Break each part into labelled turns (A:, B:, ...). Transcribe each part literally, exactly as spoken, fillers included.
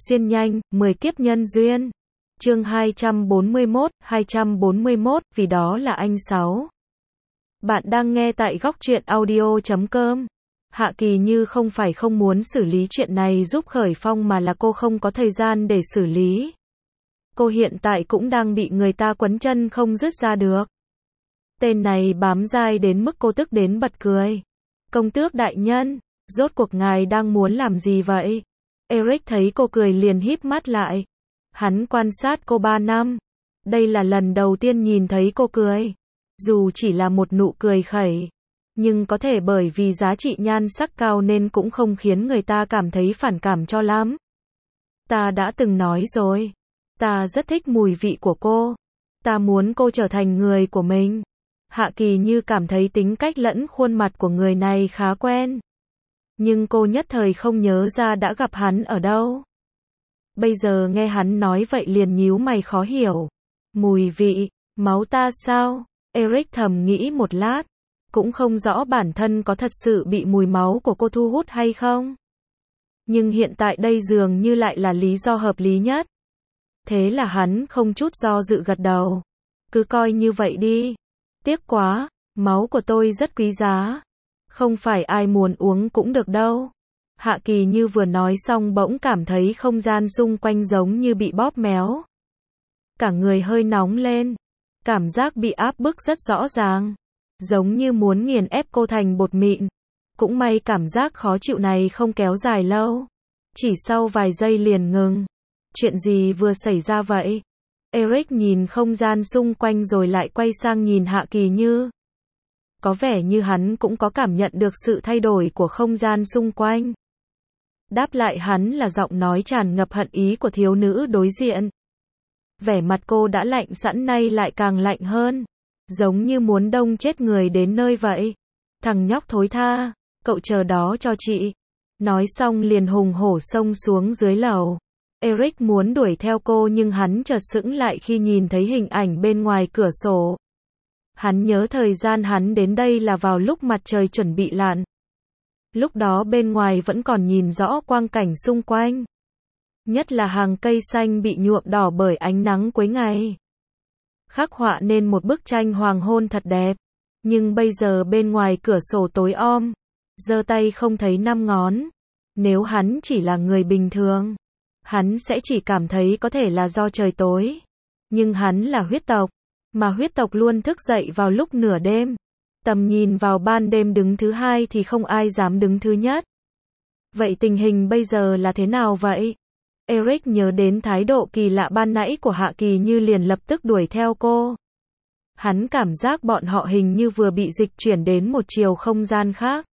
A: Xuyên nhanh, mười kiếp nhân duyên. Chương hai trăm bốn mươi mốt, hai trăm bốn mươi mốt, vì đó là anh sáu. Bạn đang nghe tại góc truyện audio chấm com. Hạ Kỳ Như không phải không muốn xử lý chuyện này giúp Khởi Phong mà là cô không có thời gian để xử lý. Cô hiện tại cũng đang bị người ta quấn chân không dứt ra được. Tên này bám dai đến mức cô tức đến bật cười. Công tước đại nhân, rốt cuộc ngài đang muốn làm gì vậy? Eric thấy cô cười liền híp mắt lại. Hắn quan sát cô ba năm. Đây là lần đầu tiên nhìn thấy cô cười. Dù chỉ là một nụ cười khẩy, nhưng có thể bởi vì giá trị nhan sắc cao nên cũng không khiến người ta cảm thấy phản cảm cho lắm. Ta đã từng nói rồi. Ta rất thích mùi vị của cô. Ta muốn cô trở thành người của mình. Hạ Kỳ Như cảm thấy tính cách lẫn khuôn mặt của người này khá quen. Nhưng cô nhất thời không nhớ ra đã gặp hắn ở đâu. Bây giờ nghe hắn nói vậy liền nhíu mày khó hiểu. Mùi vị, máu ta sao? Eric thầm nghĩ một lát. Cũng không rõ bản thân có thật sự bị mùi máu của cô thu hút hay không. Nhưng hiện tại đây dường như lại là lý do hợp lý nhất. Thế là hắn không chút do dự gật đầu. Cứ coi như vậy đi. Tiếc quá, máu của tôi rất quý giá. Không phải ai muốn uống cũng được đâu. Hạ Kỳ Như vừa nói xong bỗng cảm thấy không gian xung quanh giống như bị bóp méo. Cả người hơi nóng lên. Cảm giác bị áp bức rất rõ ràng. Giống như muốn nghiền ép cô thành bột mịn. Cũng may cảm giác khó chịu này không kéo dài lâu. Chỉ sau vài giây liền ngừng. Chuyện gì vừa xảy ra vậy? Eric nhìn không gian xung quanh rồi lại quay sang nhìn Hạ Kỳ Như. Có vẻ như hắn cũng có cảm nhận được sự thay đổi của không gian xung quanh. Đáp lại hắn là giọng nói tràn ngập hận ý của thiếu nữ đối diện. Vẻ mặt cô đã lạnh sẵn nay lại càng lạnh hơn. Giống như muốn đông chết người đến nơi vậy. Thằng nhóc thối tha, cậu chờ đó cho chị. Nói xong liền hùng hổ xông xuống dưới lầu. Eric muốn đuổi theo cô nhưng hắn chợt sững lại khi nhìn thấy hình ảnh bên ngoài cửa sổ. Hắn nhớ thời gian hắn đến đây là vào lúc mặt trời chuẩn bị lặn. Lúc đó bên ngoài vẫn còn nhìn rõ quang cảnh xung quanh. Nhất là hàng cây xanh bị nhuộm đỏ bởi ánh nắng cuối ngày. Khắc họa nên một bức tranh hoàng hôn thật đẹp. Nhưng bây giờ bên ngoài cửa sổ tối om. Giơ tay không thấy năm ngón. Nếu hắn chỉ là người bình thường, hắn sẽ chỉ cảm thấy có thể là do trời tối. Nhưng hắn là huyết tộc. Mà huyết tộc luôn thức dậy vào lúc nửa đêm. Tầm nhìn vào ban đêm đứng thứ hai thì không ai dám đứng thứ nhất. Vậy tình hình bây giờ là thế nào vậy? Eric nhớ đến thái độ kỳ lạ ban nãy của Hạ Kỳ Như liền lập tức đuổi theo cô. Hắn cảm giác bọn họ hình như vừa bị dịch chuyển đến một chiều không gian khác.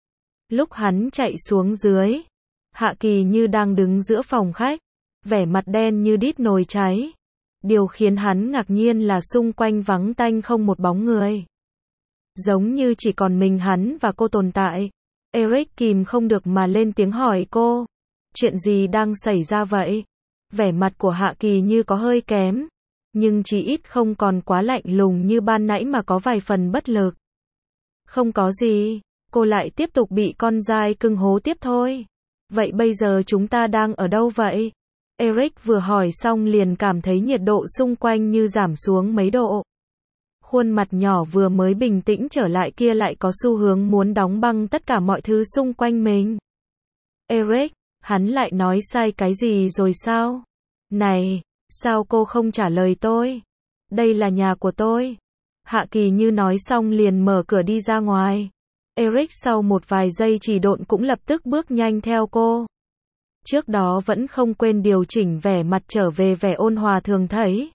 A: Lúc hắn chạy xuống dưới, Hạ Kỳ Như đang đứng giữa phòng khách, vẻ mặt đen như đít nồi cháy. Điều khiến hắn ngạc nhiên là xung quanh vắng tanh không một bóng người. Giống như chỉ còn mình hắn và cô tồn tại. Eric kìm không được mà lên tiếng hỏi cô. Chuyện gì đang xảy ra vậy? Vẻ mặt của Hạ Kỳ Như có hơi kém. Nhưng chỉ ít không còn quá lạnh lùng như ban nãy mà có vài phần bất lực. Không có gì. Cô lại tiếp tục bị con dai cưng hố tiếp thôi. Vậy bây giờ chúng ta đang ở đâu vậy? Eric vừa hỏi xong liền cảm thấy nhiệt độ xung quanh như giảm xuống mấy độ. Khuôn mặt nhỏ vừa mới bình tĩnh trở lại kia lại có xu hướng muốn đóng băng tất cả mọi thứ xung quanh mình. Eric, hắn lại nói sai cái gì rồi sao? Này, sao cô không trả lời tôi? Đây là nhà của tôi. Hạ Kỳ Như nói xong liền mở cửa đi ra ngoài. Eric sau một vài giây trì độn cũng lập tức bước nhanh theo cô. Trước đó vẫn không quên điều chỉnh vẻ mặt trở về vẻ ôn hòa thường thấy.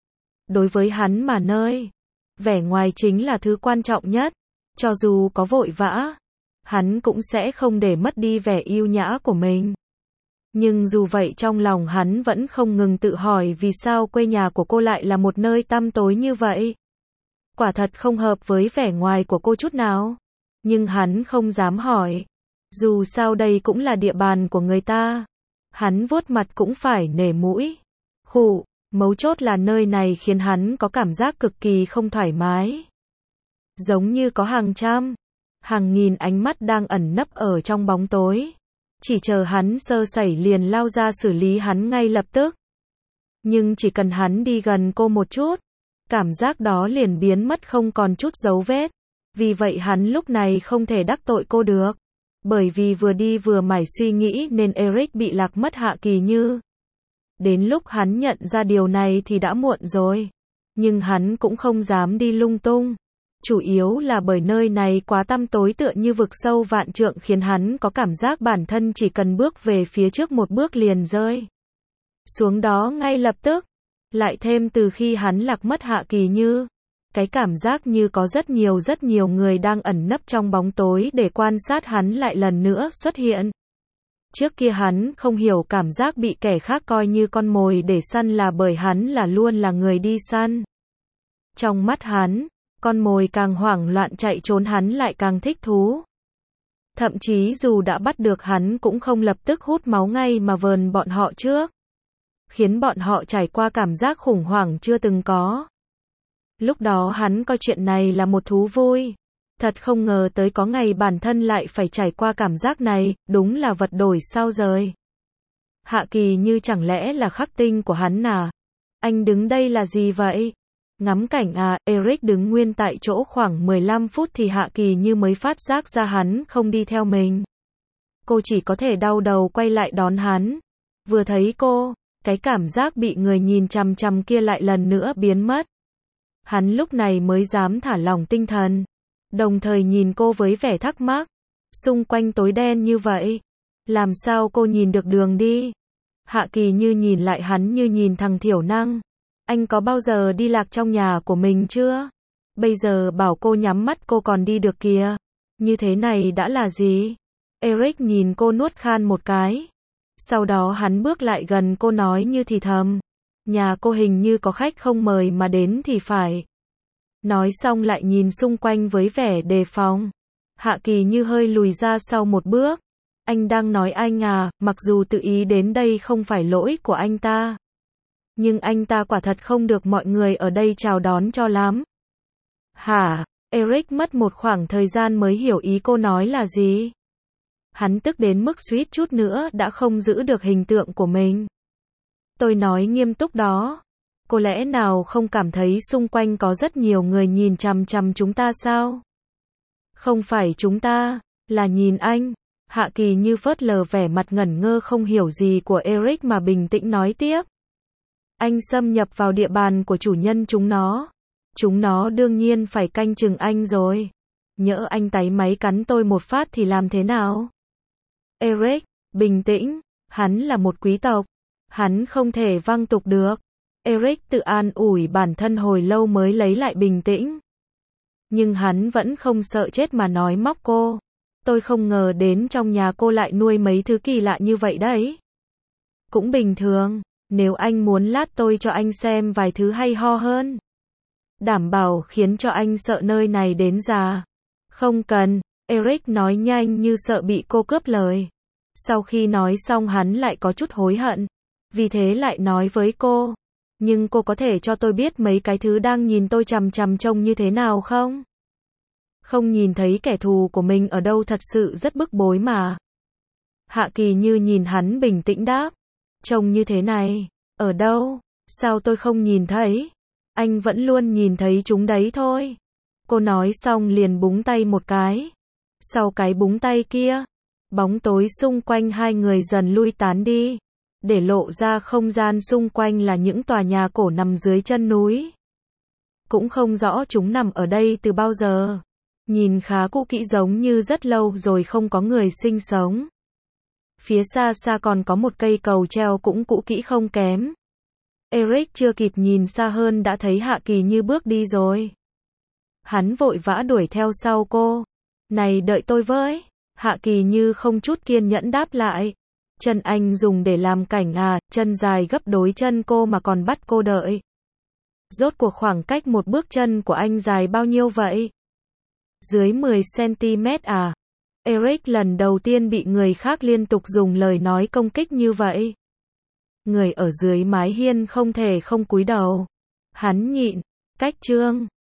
A: Đối với hắn mà nơi, vẻ ngoài chính là thứ quan trọng nhất. Cho dù có vội vã, hắn cũng sẽ không để mất đi vẻ yêu nhã của mình. Nhưng dù vậy trong lòng hắn vẫn không ngừng tự hỏi vì sao quê nhà của cô lại là một nơi tăm tối như vậy. Quả thật không hợp với vẻ ngoài của cô chút nào. Nhưng hắn không dám hỏi. Dù sao đây cũng là địa bàn của người ta. Hắn vuốt mặt cũng phải nể mũi. Khụ, mấu chốt là nơi này khiến hắn có cảm giác cực kỳ không thoải mái. Giống như có hàng trăm, hàng nghìn ánh mắt đang ẩn nấp ở trong bóng tối. chỉ chờ hắn sơ sẩy liền lao ra xử lý hắn ngay lập tức. Nhưng chỉ cần hắn đi gần cô một chút, cảm giác đó liền biến mất không còn chút dấu vết. Vì vậy hắn lúc này không thể đắc tội cô được. Bởi vì vừa đi vừa mải suy nghĩ nên Eric bị lạc mất Hạ Kỳ Như. Đến lúc hắn nhận ra điều này thì đã muộn rồi. Nhưng hắn cũng không dám đi lung tung. Chủ yếu là bởi nơi này quá tăm tối tựa như vực sâu vạn trượng khiến hắn có cảm giác bản thân chỉ cần bước về phía trước một bước liền rơi xuống đó ngay lập tức. Lại thêm từ khi hắn lạc mất Hạ Kỳ Như, cái cảm giác như có rất nhiều rất nhiều người đang ẩn nấp trong bóng tối để quan sát hắn lại lần nữa xuất hiện. Trước kia hắn không hiểu cảm giác bị kẻ khác coi như con mồi để săn là bởi hắn là luôn là người đi săn. Trong mắt hắn, con mồi càng hoảng loạn chạy trốn hắn lại càng thích thú. Thậm chí dù đã bắt được hắn cũng không lập tức hút máu ngay mà vờn bọn họ trước. Khiến bọn họ trải qua cảm giác khủng hoảng chưa từng có. Lúc đó hắn coi chuyện này là một thú vui. Thật không ngờ tới có ngày bản thân lại phải trải qua cảm giác này, đúng là vật đổi sao rời. Hạ Kỳ Như chẳng lẽ là khắc tinh của hắn à? Anh đứng đây là gì vậy? Ngắm cảnh à? Eric đứng nguyên tại chỗ khoảng mười lăm phút thì Hạ Kỳ Như mới phát giác ra hắn không đi theo mình. Cô chỉ có thể đau đầu quay lại đón hắn. Vừa thấy cô, cái cảm giác bị người nhìn chằm chằm kia lại lần nữa biến mất. Hắn lúc này mới dám thả lỏng tinh thần. Đồng thời nhìn cô với vẻ thắc mắc. Xung quanh tối đen như vậy. Làm sao cô nhìn được đường đi? Hạ Kỳ Như nhìn lại hắn như nhìn thằng thiểu năng. Anh có bao giờ đi lạc trong nhà của mình chưa? Bây giờ bảo cô nhắm mắt cô còn đi được kìa. Như thế này đã là gì? Eric nhìn cô nuốt khan một cái. Sau đó hắn bước lại gần cô nói như thì thầm. Nhà cô hình như có khách không mời mà đến thì phải. Nói xong lại nhìn xung quanh với vẻ đề phòng. Hạ Kỳ Như hơi lùi ra sau một bước. Anh đang nói anh à, mặc dù tự ý đến đây không phải lỗi của anh ta. Nhưng anh ta quả thật không được mọi người ở đây chào đón cho lắm. Hả? Eric mất một khoảng thời gian mới hiểu ý cô nói là gì. Hắn tức đến mức suýt chút nữa đã không giữ được hình tượng của mình. Tôi nói nghiêm túc đó. Cô lẽ nào không cảm thấy xung quanh có rất nhiều người nhìn chằm chằm chúng ta sao? Không phải chúng ta, là nhìn anh. Hạ Kỳ Như phớt lờ vẻ mặt ngẩn ngơ không hiểu gì của Eric mà bình tĩnh nói tiếp. Anh xâm nhập vào địa bàn của chủ nhân chúng nó. Chúng nó đương nhiên phải canh chừng anh rồi. Nhỡ anh táy máy cắn tôi một phát thì làm thế nào? Eric, bình tĩnh, hắn là một quý tộc. Hắn không thể văng tục được. Eric tự an ủi bản thân hồi lâu mới lấy lại bình tĩnh. Nhưng hắn vẫn không sợ chết mà nói móc cô. Tôi không ngờ đến trong nhà cô lại nuôi mấy thứ kỳ lạ như vậy đấy. Cũng bình thường, nếu anh muốn lát tôi cho anh xem vài thứ hay ho hơn. Đảm bảo khiến cho anh sợ nơi này đến già. Không cần, Eric nói nhanh như sợ bị cô cướp lời. Sau khi nói xong hắn lại có chút hối hận. Vì thế lại nói với cô. Nhưng cô có thể cho tôi biết mấy cái thứ đang nhìn tôi chằm chằm trông như thế nào không? Không nhìn thấy kẻ thù của mình ở đâu thật sự rất bức bối mà. Hạ Kỳ Như nhìn hắn bình tĩnh đáp. Trông như thế này, ở đâu? Sao tôi không nhìn thấy? Anh vẫn luôn nhìn thấy chúng đấy thôi. Cô nói xong liền búng tay một cái. Sau cái búng tay kia, bóng tối xung quanh hai người dần lui tán đi. Để lộ ra không gian xung quanh là những tòa nhà cổ nằm dưới chân núi. Cũng không rõ chúng nằm ở đây từ bao giờ. Nhìn khá cũ kỹ giống như rất lâu rồi không có người sinh sống. Phía xa xa còn có một cây cầu treo cũng cũ kỹ không kém. Eric chưa kịp nhìn xa hơn đã thấy Hạ Kỳ Như bước đi rồi. Hắn vội vã đuổi theo sau cô. Này đợi tôi với. Hạ Kỳ Như không chút kiên nhẫn đáp lại. Chân anh dùng để làm cảnh à, chân dài gấp đôi chân cô mà còn bắt cô đợi. Rốt cuộc khoảng cách một bước chân của anh dài bao nhiêu vậy? Dưới mười xăng-ti-mét à? Eric lần đầu tiên bị người khác liên tục dùng lời nói công kích như vậy. Người ở dưới mái hiên không thể không cúi đầu. Hắn nhịn, cách chương.